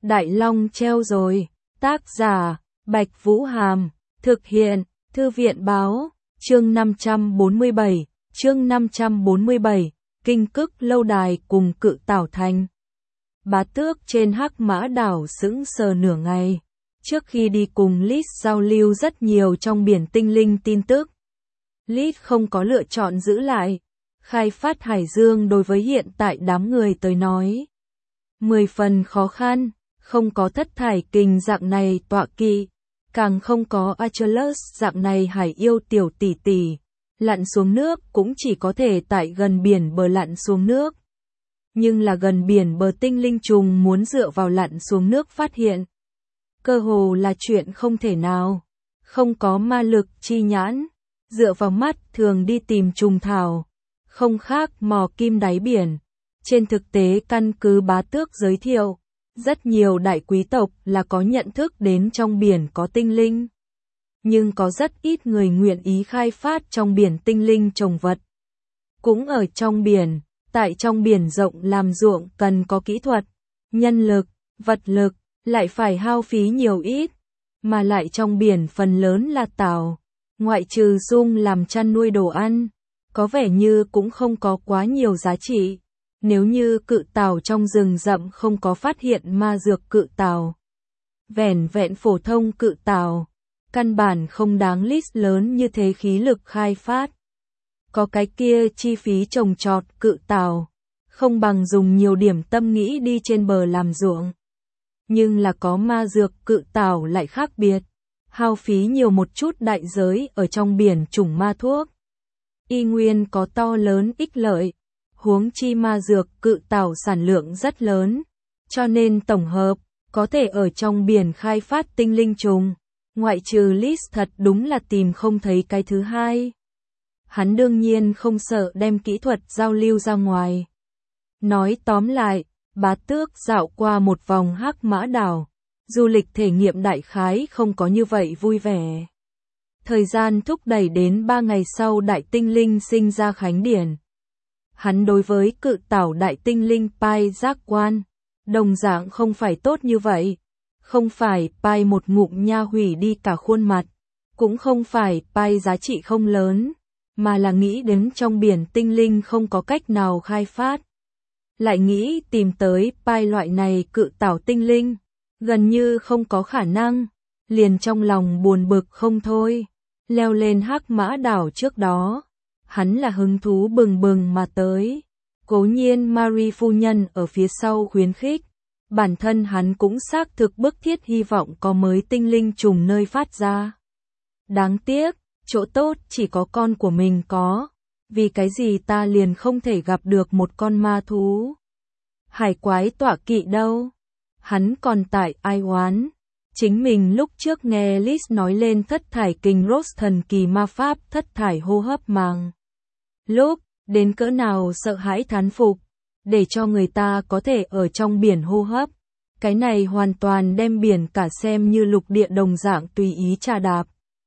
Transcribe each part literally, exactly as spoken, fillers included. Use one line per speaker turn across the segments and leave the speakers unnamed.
Đại Long treo rồi. Tác giả, Bạch Vũ Hàm. Thực hiện, Thư viện Báo. Chương năm trăm bốn mươi bảy. Chương năm trăm bốn mươi bảy. Kinh Cức Lâu Đài cùng Cự Tảo Thành. Bá Tước trên Hắc Mã Đảo sững sờ nửa ngày. Trước khi đi cùng Liz giao lưu rất nhiều trong biển tinh linh tin tức, Liz không có lựa chọn giữ lại. Khai phát Hải Dương đối với hiện tại đám người tới nói mười phần khó khăn, không có Thất Thải Kình dạng này tọa kỵ, càng không có Achilles dạng này hải yêu tiểu tỷ tỷ. Lặn xuống nước cũng chỉ có thể tại gần biển bờ lặn xuống nước. Nhưng là gần biển bờ tinh linh trùng muốn dựa vào lặn xuống nước phát hiện, cơ hồ là chuyện không thể nào. Không có ma lực chi nhãn, dựa vào mắt thường đi tìm trùng thảo, không khác mò kim đáy biển. Trên thực tế căn cứ Bá Tước giới thiệu, rất nhiều đại quý tộc là có nhận thức đến trong biển có tinh linh. Nhưng có rất ít người nguyện ý khai phát trong biển tinh linh trồng vật. Cũng ở trong biển, tại trong biển rộng làm ruộng cần có kỹ thuật, nhân lực, vật lực, lại phải hao phí nhiều ít. Mà lại trong biển phần lớn là tảo, ngoại trừ dung làm chăn nuôi đồ ăn, có vẻ như cũng không có quá nhiều giá trị. Nếu như cự tảo trong rừng rậm không có phát hiện ma dược cự tảo, vẻn vẹn phổ thông cự tảo, căn bản không đáng list lớn như thế khí lực khai phát. Có cái kia chi phí trồng trọt cự tảo, không bằng dùng nhiều điểm tâm nghĩ đi trên bờ làm ruộng. Nhưng là có ma dược cự tảo lại khác biệt, hao phí nhiều một chút đại giới ở trong biển trùng ma thuốc. Y nguyên có to lớn ích lợi, huống chi ma dược cự tảo sản lượng rất lớn, cho nên tổng hợp, có thể ở trong biển khai phát tinh linh trùng. Ngoại trừ Liz thật đúng là tìm không thấy cái thứ hai. Hắn đương nhiên không sợ đem kỹ thuật giao lưu ra ngoài. Nói tóm lại, Bá Tước dạo qua một vòng Hắc Mã Đảo, du lịch thể nghiệm đại khái không có như vậy vui vẻ. Thời gian thúc đẩy đến ba ngày sau đại tinh linh sinh ra khánh điển. Hắn đối với cự tảo đại tinh linh pai giác quan, đồng dạng không phải tốt như vậy. Không phải pai một ngụm nha hủy đi cả khuôn mặt, cũng không phải pai giá trị không lớn, mà là nghĩ đến trong biển tinh linh không có cách nào khai phát. Lại nghĩ tìm tới pai loại này cự tảo tinh linh, gần như không có khả năng, liền trong lòng buồn bực không thôi. Leo lên Hắc Mã Đảo trước đó, hắn là hứng thú bừng bừng mà tới. Cố nhiên Marie phu nhân ở phía sau khuyến khích. Bản thân hắn cũng xác thực bức thiết hy vọng có mới tinh linh trùng nơi phát ra. Đáng tiếc, chỗ tốt chỉ có con của mình có. Vì cái gì ta liền không thể gặp được một con ma thú? Hải quái tọa kỵ đâu? Hắn còn tại ai oán. Chính mình lúc trước nghe Liz nói lên Thất Thải Kình Rose thần kỳ ma pháp thất thải hô hấp màng. Lúc, đến cỡ nào sợ hãi thán phục. Để cho người ta có thể ở trong biển hô hấp. Cái này hoàn toàn đem biển cả xem như lục địa đồng dạng tùy ý trà đạp.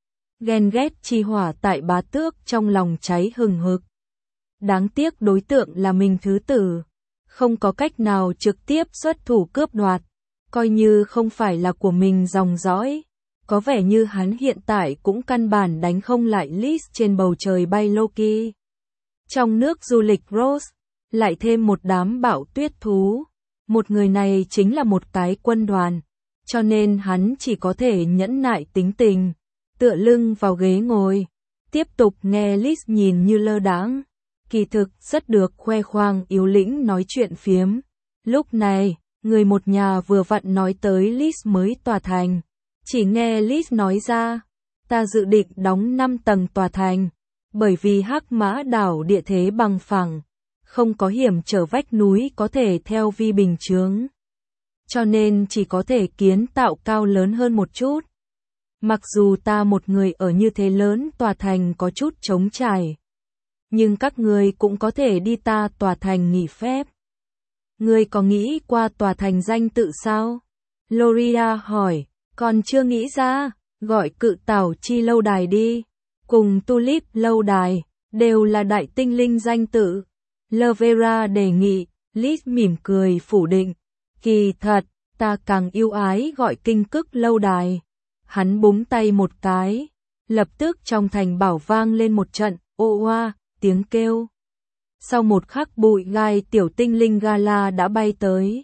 Ghen ghét chi hỏa tại Bá Tước trong lòng cháy hừng hực. Đáng tiếc đối tượng là mình thứ tử. Không có cách nào trực tiếp xuất thủ cướp đoạt. Coi như không phải là của mình dòng dõi. Có vẻ như hắn hiện tại cũng căn bản đánh không lại Liz trên bầu trời bay Loki. Trong nước du lịch Rose. Lại thêm một đám bạo tuyết thú. Một người này chính là một cái quân đoàn. Cho nên hắn chỉ có thể nhẫn nại tính tình. Tựa lưng vào ghế ngồi. Tiếp tục nghe Liz nhìn như lơ đãng. Kỳ thực rất được khoe khoang yếu lĩnh nói chuyện phiếm. Lúc này, người một nhà vừa vặn nói tới Liz mới tòa thành. Chỉ nghe Liz nói ra. Ta dự định đóng năm tầng tòa thành. Bởi vì Hắc Mã Đảo địa thế bằng phẳng. Không có hiểm trở vách núi có thể theo vi bình chướng. Cho nên chỉ có thể kiến tạo cao lớn hơn một chút. Mặc dù ta một người ở như thế lớn tòa thành có chút trống trải. Nhưng các người cũng có thể đi ta tòa thành nghỉ phép. Người có nghĩ qua tòa thành danh tự sao? Loria hỏi, còn chưa nghĩ ra, gọi cự tảo chi lâu đài đi. Cùng tulip lâu đài, đều là đại tinh linh danh tự. Lovera đề nghị, Liz mỉm cười phủ định. Kỳ thật, Ta càng yêu ái gọi kinh cức lâu đài. Hắn búng tay một cái, lập tức trong thành bảo vang lên một trận, ô oa, tiếng kêu. Sau một khắc bụi gai tiểu tinh linh Gala đã bay tới,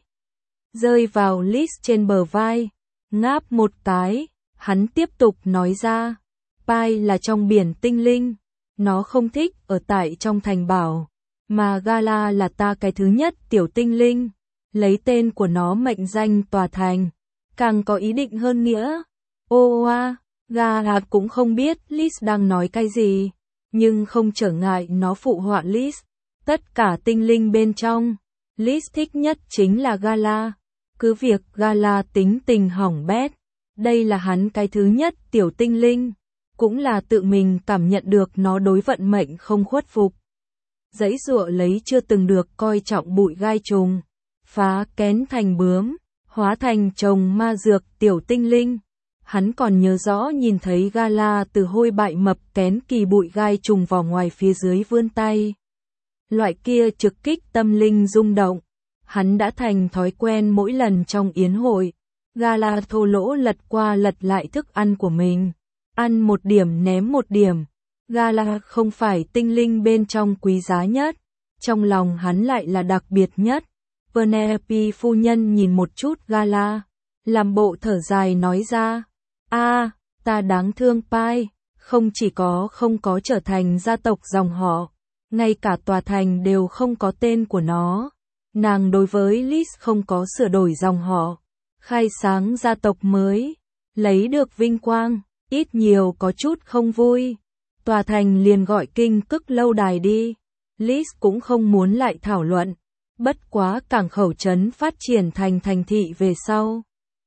rơi vào Liz trên bờ vai, ngáp một cái, hắn tiếp tục nói ra, Pai là trong biển tinh linh, nó không thích ở tại trong thành bảo, mà Gala là ta cái thứ nhất tiểu tinh linh, lấy tên của nó mệnh danh tòa thành, càng có ý định hơn nghĩa. Ô oa, Gala cũng không biết Liz đang nói cái gì, nhưng không trở ngại nó phụ họa Liz. Tất cả tinh linh bên trong, Liz thích nhất chính là Gala. Cứ việc Gala tính tình hỏng bét, đây là hắn cái thứ nhất tiểu tinh linh, cũng là tự mình cảm nhận được nó đối vận mệnh không khuất phục. Giãy giụa lấy chưa từng được coi trọng bụi gai trùng, phá kén thành bướm, hóa thành chồng ma dược tiểu tinh linh. Hắn còn nhớ rõ nhìn thấy Gala từ hôi bại mập kén kỳ bụi gai trùng vào ngoài phía dưới vươn tay. Loại kia trực kích tâm linh rung động. Hắn đã thành thói quen mỗi lần trong yến hội, Gala thô lỗ lật qua lật lại thức ăn của mình. Ăn một điểm ném một điểm. Gala không phải tinh linh bên trong quý giá nhất, trong lòng hắn lại là đặc biệt nhất. Penelope phu nhân nhìn một chút Gala, làm bộ thở dài nói ra, a, ta đáng thương Pai, không chỉ có không có trở thành gia tộc dòng họ, ngay cả tòa thành đều không có tên của nó. Nàng đối với Liz không có sửa đổi dòng họ, khai sáng gia tộc mới, lấy được vinh quang, ít nhiều có chút không vui. Tòa thành liền gọi kinh cức lâu đài đi. Liz cũng không muốn lại thảo luận, bất quá cảng khẩu trấn phát triển thành thành thị về sau.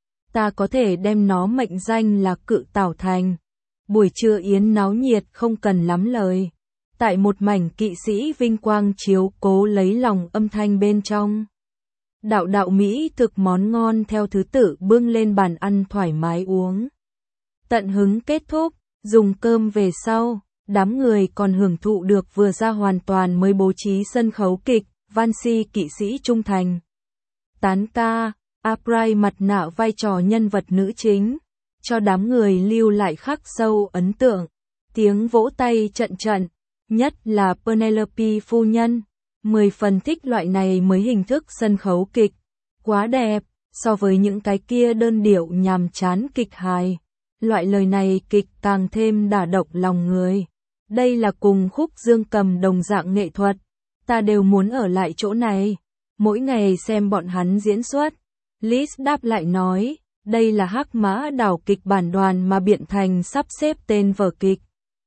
Ta có thể đem nó mệnh danh là Cự Tảo Thành. Buổi trưa yến náo nhiệt không cần lắm lời. Tại một mảnh kỵ sĩ vinh quang chiếu cố lấy lòng âm thanh bên trong. Đạo đạo Mỹ thực món ngon theo thứ tự bưng lên bàn ăn thoải mái uống. Tận hứng kết thúc, dùng cơm về sau, đám người còn hưởng thụ được vừa ra hoàn toàn mới bố trí sân khấu kịch, Vansi kỵ sĩ trung thành. Tán ca, Aprai mặt nạ vai trò nhân vật nữ chính, cho đám người lưu lại khắc sâu ấn tượng. Tiếng vỗ tay trận trận. Nhất là Penelope phu nhân, mười phần thích loại này mới hình thức sân khấu kịch, quá đẹp, so với những cái kia đơn điệu nhàm chán kịch hài, loại lời này kịch càng thêm đả động lòng người. Đây là cùng khúc dương cầm đồng dạng nghệ thuật, ta đều muốn ở lại chỗ này, mỗi ngày xem bọn hắn diễn xuất. Liz đáp lại nói, đây là Hắc Mã Đảo kịch bản đoàn mà Biện Thành sắp xếp tên vở kịch.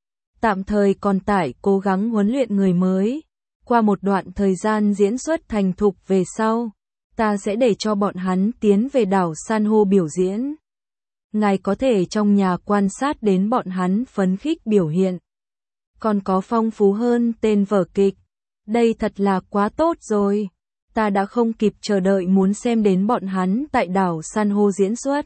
Tạm thời còn tại cố gắng huấn luyện người mới. Qua một đoạn thời gian diễn xuất thành thục về sau, ta sẽ để cho bọn hắn tiến về đảo San hô biểu diễn. Ngài có thể trong nhà quan sát đến bọn hắn phấn khích biểu hiện. Còn có phong phú hơn tên vở kịch. Đây thật là quá tốt rồi. Ta đã không kịp chờ đợi muốn xem đến bọn hắn tại đảo San hô diễn xuất.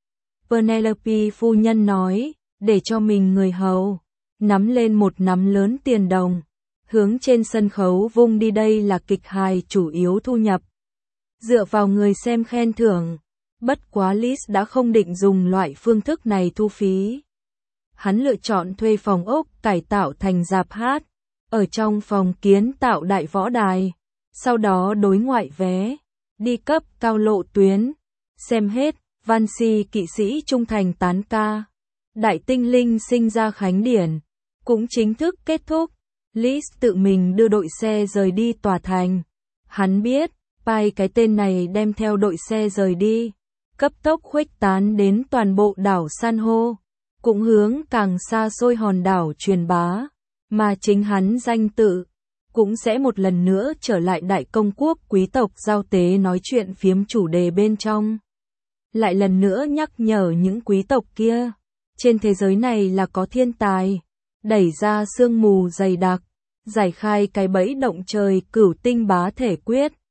Penelope phu nhân nói, để cho mình người hầu nắm lên một nắm lớn tiền đồng, hướng trên sân khấu vung đi. Đây là kịch hài chủ yếu thu nhập, dựa vào người xem khen thưởng. Bất quá Liz đã không định dùng loại phương thức này thu phí. Hắn lựa chọn thuê phòng ốc cải tạo thành rạp hát, ở trong phòng kiến tạo đại võ đài, sau đó đối ngoại vé, đi cấp cao lộ tuyến, xem hết. Vansi kỵ sĩ trung thành tán ca, đại tinh linh sinh ra khánh điển cũng chính thức kết thúc. Liz tự mình đưa đội xe rời đi tòa thành. Hắn biết, Pai cái tên này đem theo đội xe rời đi, cấp tốc khuếch tán đến toàn bộ đảo San hô, cũng hướng càng xa xôi hòn đảo truyền bá, mà chính hắn danh tự cũng sẽ một lần nữa trở lại đại công quốc quý tộc giao tế nói chuyện phiếm chủ đề bên trong. Lại lần nữa nhắc nhở những quý tộc kia, trên thế giới này là có thiên tài, đẩy ra sương mù dày đặc, giải khai cái bẫy động trời cửu tinh bá thể quyết.